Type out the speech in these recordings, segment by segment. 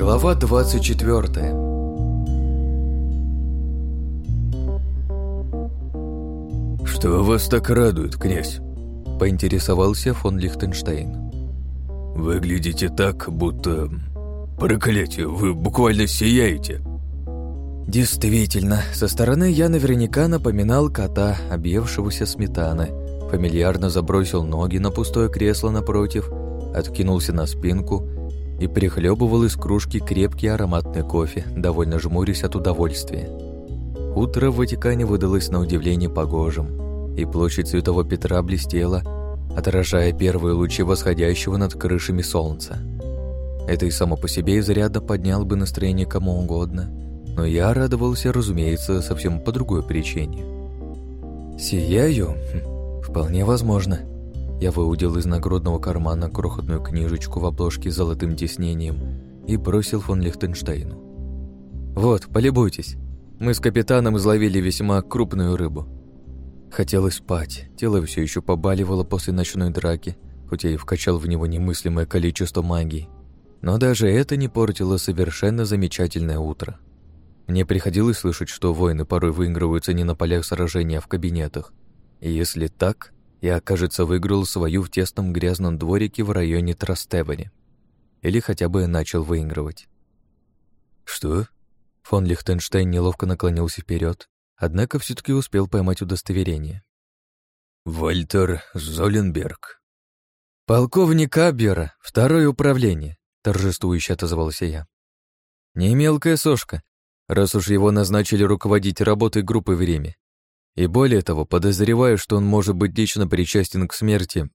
Глава 24. «Что вас так радует, князь?» — поинтересовался фон Лихтенштейн. «Выглядите так, будто... Проклятие, вы буквально сияете!» Действительно, со стороны я наверняка напоминал кота, объевшегося сметаны. Фамильярно забросил ноги на пустое кресло напротив, откинулся на спинку и прихлебывал из кружки крепкий ароматный кофе, довольно жмурясь от удовольствия. Утро в Ватикане выдалось на удивление погожим, и площадь Святого Петра блестела, отражая первые лучи восходящего над крышами солнца. Это и само по себе изрядно подняло бы настроение кому угодно, но я радовался, разумеется, совсем по другой причине. «Сияю? Вполне возможно». Я выудил из нагрудного кармана крохотную книжечку в обложке с золотым тиснением и бросил фон Лихтенштейну. «Вот, полюбуйтесь. Мы с капитаном изловили весьма крупную рыбу». Хотелось спать, тело все еще побаливало после ночной драки, хоть я и вкачал в него немыслимое количество магии. Но даже это не портило совершенно замечательное утро. Мне приходилось слышать, что воины порой выигрываются не на полях сражения, а в кабинетах. И если так, я, кажется, выиграл свою в тесном грязном дворике в районе Трастевене. Или хотя бы начал выигрывать. «Что?» Фон Лихтенштейн неловко наклонился вперед, однако все-таки успел поймать удостоверение. «Вальтер Золенберг». «Полковник Абвера, второе управление», — торжествующе отозвался я. «Не мелкая сошка, раз уж его назначили руководить работой группы в Риме. И более того, подозреваю, что он может быть лично причастен к смерти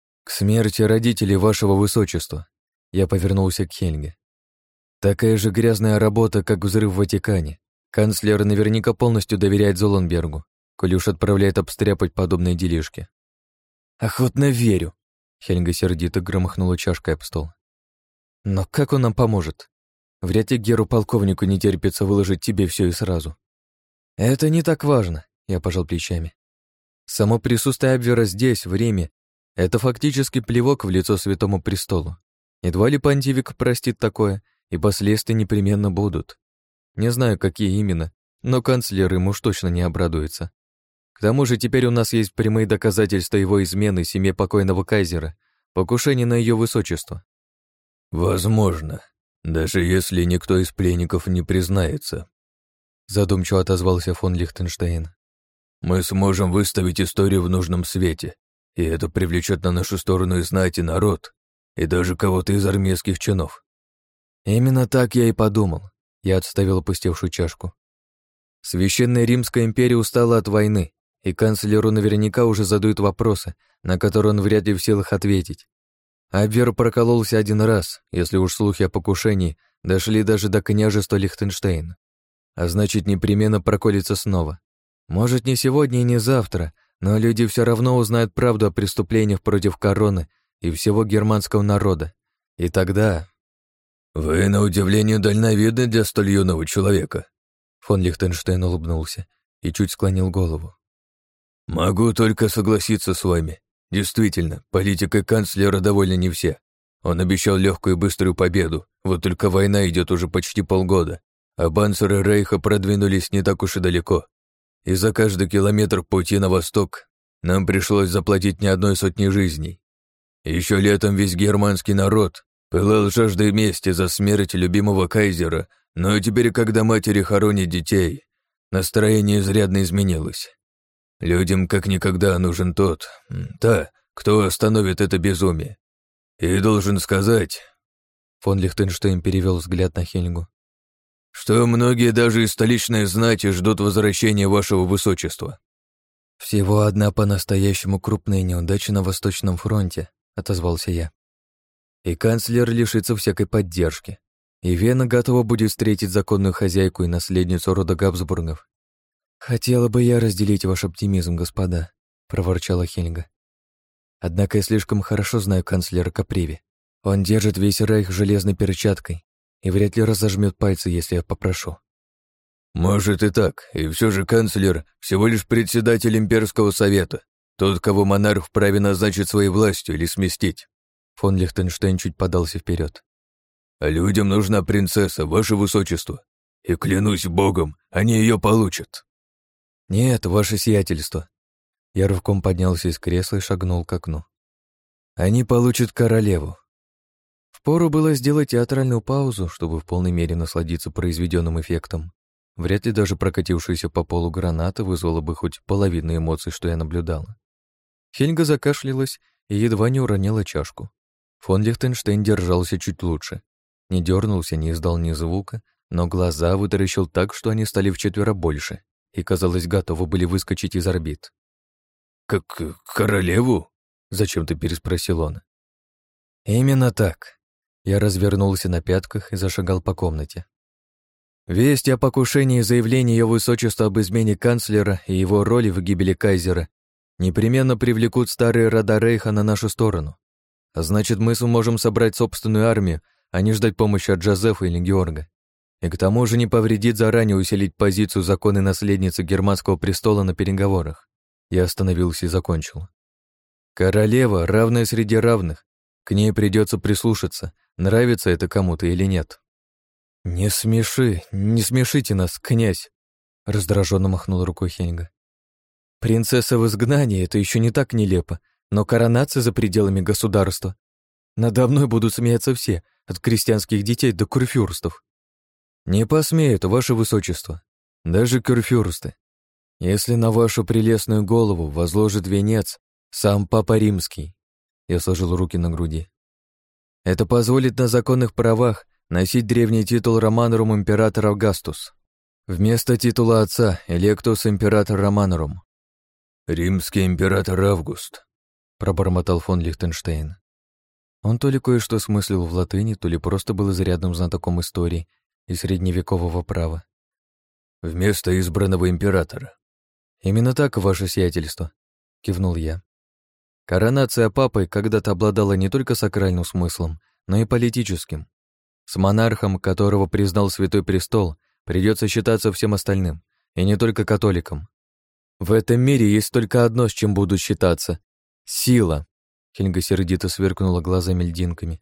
родителей вашего высочества». Я повернулся к Хельге. «Такая же грязная работа, как взрыв в Ватикане. Канцлер наверняка полностью доверяет Золенбергу, коль уж отправляет обстряпать подобные делишки». «Охотно верю», — Хельга сердито громыхнула чашкой об стол. «Но как он нам поможет? Вряд ли геру-полковнику не терпится выложить тебе все и сразу». «Это не так важно», — я пожал плечами. «Само присутствие Абвера здесь, в Риме, это фактически плевок в лицо Святому Престолу. Едва ли понтифик простит такое, и последствия непременно будут. Не знаю, какие именно, но канцлер ему уж точно не обрадуется. К тому же теперь у нас есть прямые доказательства его измены семье покойного кайзера, покушения на ее высочество». «Возможно, даже если никто из пленников не признается», — задумчиво отозвался фон Лихтенштейн. «Мы сможем выставить историю в нужном свете, и это привлечет на нашу сторону и знать, и народ, и даже кого-то из армейских чинов». «Именно так я и подумал», — я отставил опустевшую чашку. «Священная Римская империя устала от войны, и канцлеру наверняка уже задают вопросы, на которые он вряд ли в силах ответить. Абвер прокололся один раз, если уж слухи о покушении дошли даже до княжества Лихтенштейн. А значит, непременно проколется снова. Может, не сегодня и не завтра, но люди все равно узнают правду о преступлениях против короны и всего германского народа. И тогда...» «Вы, на удивление, дальновидны для столь юного человека», — фон Лихтенштейн улыбнулся и чуть склонил голову. «Могу только согласиться с вами. Действительно, политикой канцлера довольны не все. Он обещал легкую и быструю победу, вот только война идет уже почти полгода, а панциры Рейха продвинулись не так уж и далеко. И за каждый километр пути на восток нам пришлось заплатить не одной сотни жизней. Еще летом весь германский народ пылал жаждой мести за смерть любимого кайзера, но теперь, когда матери хоронят детей, настроение изрядно изменилось. Людям как никогда нужен та, кто остановит это безумие. И должен сказать...» Фон Лихтенштейн перевел взгляд на Хельгу. «Что многие даже из столичной знати ждут возвращения вашего высочества». «Всего одна по-настоящему крупная неудача на Восточном фронте», — отозвался я. «И канцлер лишится всякой поддержки. И Вена готова будет встретить законную хозяйку и наследницу рода Габсбургов». «Хотела бы я разделить ваш оптимизм, господа», — проворчала Хельга. «Однако я слишком хорошо знаю канцлера Каприви. Он держит весь рейх железной перчаткой и вряд ли разожмет пальцы, если я попрошу». «Может и так, и все же канцлер всего лишь председатель имперского совета, тот, кого монарх вправе назначить своей властью или сместить». Фон Лихтенштейн чуть подался вперед. А людям нужна принцесса, ваше высочество. И клянусь богом, они ее получат». «Нет, ваше сиятельство». Я рывком поднялся из кресла и шагнул к окну. «Они получат королеву». Впору было сделать театральную паузу, чтобы в полной мере насладиться произведенным эффектом. Вряд ли даже прокатившаяся по полу граната вызвала бы хоть половину эмоций, что я наблюдала. Хельга закашлялась и едва не уронила чашку. Фон Лихтенштейн держался чуть лучше. Не дернулся, не издал ни звука, но глаза вытаращил так, что они стали вчетверо больше и, казалось, готовы были выскочить из орбит. «Как королеву?» — зачем-то переспросил он. «Именно так». Я развернулся на пятках и зашагал по комнате. Весть о покушении и заявлении Ее Высочества об измене канцлера и его роли в гибели кайзера непременно привлекут старые рода Рейха на нашу сторону. А значит, мы сможем собрать собственную армию, а не ждать помощи от Джозефа или Георга. И к тому же не повредит заранее усилить позицию законной наследницы германского престола на переговорах. Я остановился и закончил. Королева, равная среди равных. К ней придется прислушаться, нравится это кому-то или нет. «Не смешите нас, князь!» Раздраженно махнул рукой Хельга. «Принцесса в изгнании — это еще не так нелепо, но коронация за пределами государства. Надо мной будут смеяться все, от крестьянских детей до курфюрстов». «Не посмеют, ваше высочество, даже курфюрсты. Если на вашу прелестную голову возложит венец сам Папа Римский». Я сложил руки на груди. «Это позволит на законных правах носить древний титул Романорум император Авгастус. Вместо титула отца Электус император Романорум». «Римский император Август», — пробормотал фон Лихтенштейн. Он то ли кое-что смыслил в латыни, то ли просто был изрядным знатоком истории и средневекового права. «Вместо избранного императора». «Именно так, ваше сиятельство», — кивнул я. Коронация папы когда-то обладала не только сакральным смыслом, но и политическим. С монархом, которого признал Святой Престол, придется считаться всем остальным, и не только католикам. В этом мире есть только одно, с чем будут считаться — сила. Хельга сердито сверкнула глазами льдинками.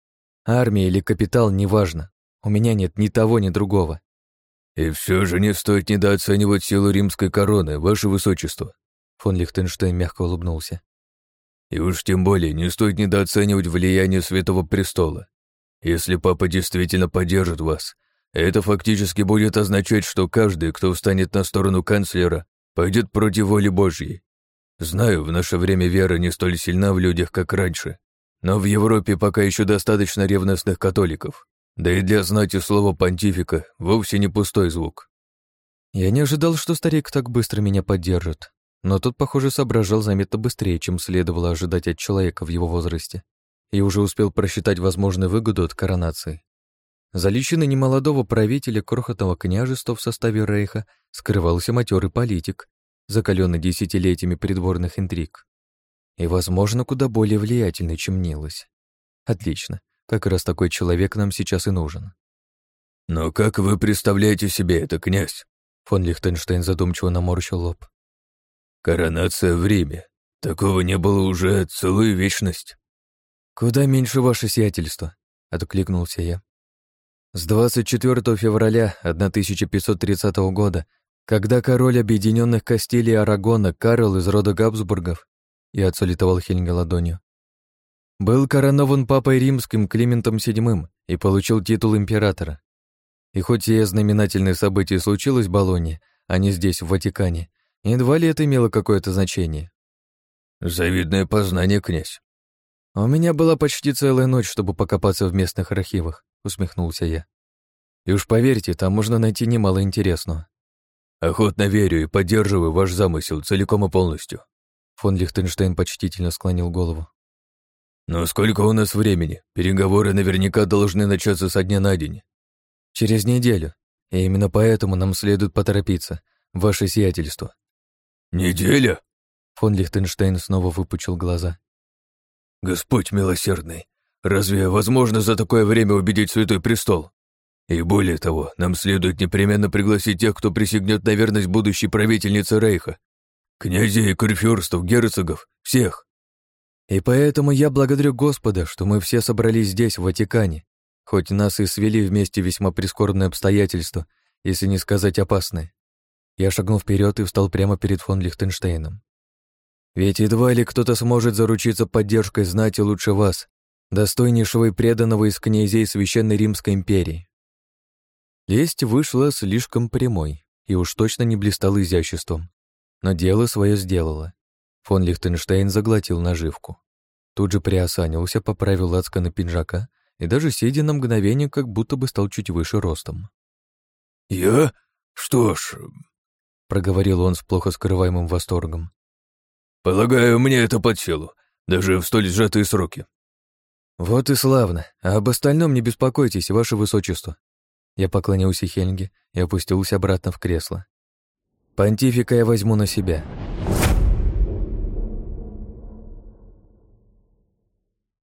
Армия или капитал, неважно. У меня нет ни того, ни другого. «И все же не стоит недооценивать силу римской короны, ваше высочество», — фон Лихтенштейн мягко улыбнулся. «И уж тем более не стоит недооценивать влияние Святого Престола. Если папа действительно поддержит вас, это фактически будет означать, что каждый, кто встанет на сторону канцлера, пойдет против воли Божьей. Знаю, в наше время вера не столь сильна в людях, как раньше, но в Европе пока еще достаточно ревностных католиков. Да и для знати слова понтифика вовсе не пустой звук». Я не ожидал, что старик так быстро меня поддержит, но тот, похоже, соображал заметно быстрее, чем следовало ожидать от человека в его возрасте, и уже успел просчитать возможную выгоду от коронации. За личиной немолодого правителя крохотного княжества в составе Рейха скрывался матерый политик, закаленный десятилетиями придворных интриг. И, возможно, куда более влиятельный, чем мнилось. Отлично. Как раз такой человек нам сейчас и нужен. «Но как вы представляете себе это, князь?» Фон Лихтенштейн задумчиво наморщил лоб. «Коронация в Риме. Такого не было уже целую вечность». «Куда меньше ваше сиятельство», — откликнулся я. С 24 февраля 1530 года, когда король Объединенных Кастилий и Арагона Карл из рода Габсбургов, я отсалютовал Хельге ладонью, был коронован папой римским Климентом VII и получил титул императора. И хоть сие знаменательное событие случилось в Болонье, а не здесь, в Ватикане, едва ли это имело какое-то значение. «Завидное познание, князь». «У меня была почти целая ночь, чтобы покопаться в местных архивах», — усмехнулся я. «И уж поверьте, там можно найти немало интересного». «Охотно верю и поддерживаю ваш замысел целиком и полностью». Фон Лихтенштейн почтительно склонил голову. «Но сколько у нас времени? Переговоры наверняка должны начаться со дня на день». «Через неделю. И именно поэтому нам следует поторопиться, ваше сиятельство». «Неделя?» Фон Лихтенштейн снова выпучил глаза. «Господь милосердный, разве возможно за такое время убедить Святой Престол? И более того, нам следует непременно пригласить тех, кто присягнет на верность будущей правительнице Рейха. Князей, курфюрстов, герцогов, всех». «И поэтому я благодарю Господа, что мы все собрались здесь, в Ватикане. хоть нас и свели вместе весьма прискорбные обстоятельства, если не сказать опасные. Я шагнул вперед и встал прямо перед фон Лихтенштейном. Ведь едва ли кто-то сможет заручиться поддержкой знати лучше вас, достойнейшего и преданного из князей Священной Римской империи. Лесть вышла слишком прямой и уж точно не блистала изяществом, но дело свое сделала. Фон Лихтенштейн заглотил наживку. Тут же приосанился, поправил лацканы пиджака и даже сидя на мгновение, как будто бы стал чуть выше ростом. «Я? Что ж...» — проговорил он с плохо скрываемым восторгом. «Полагаю, мне это под силу, даже в столь сжатые сроки». «Вот и славно. А об остальном не беспокойтесь, ваше высочество». Я поклонился Хельге и опустился обратно в кресло. «Понтифика я возьму на себя.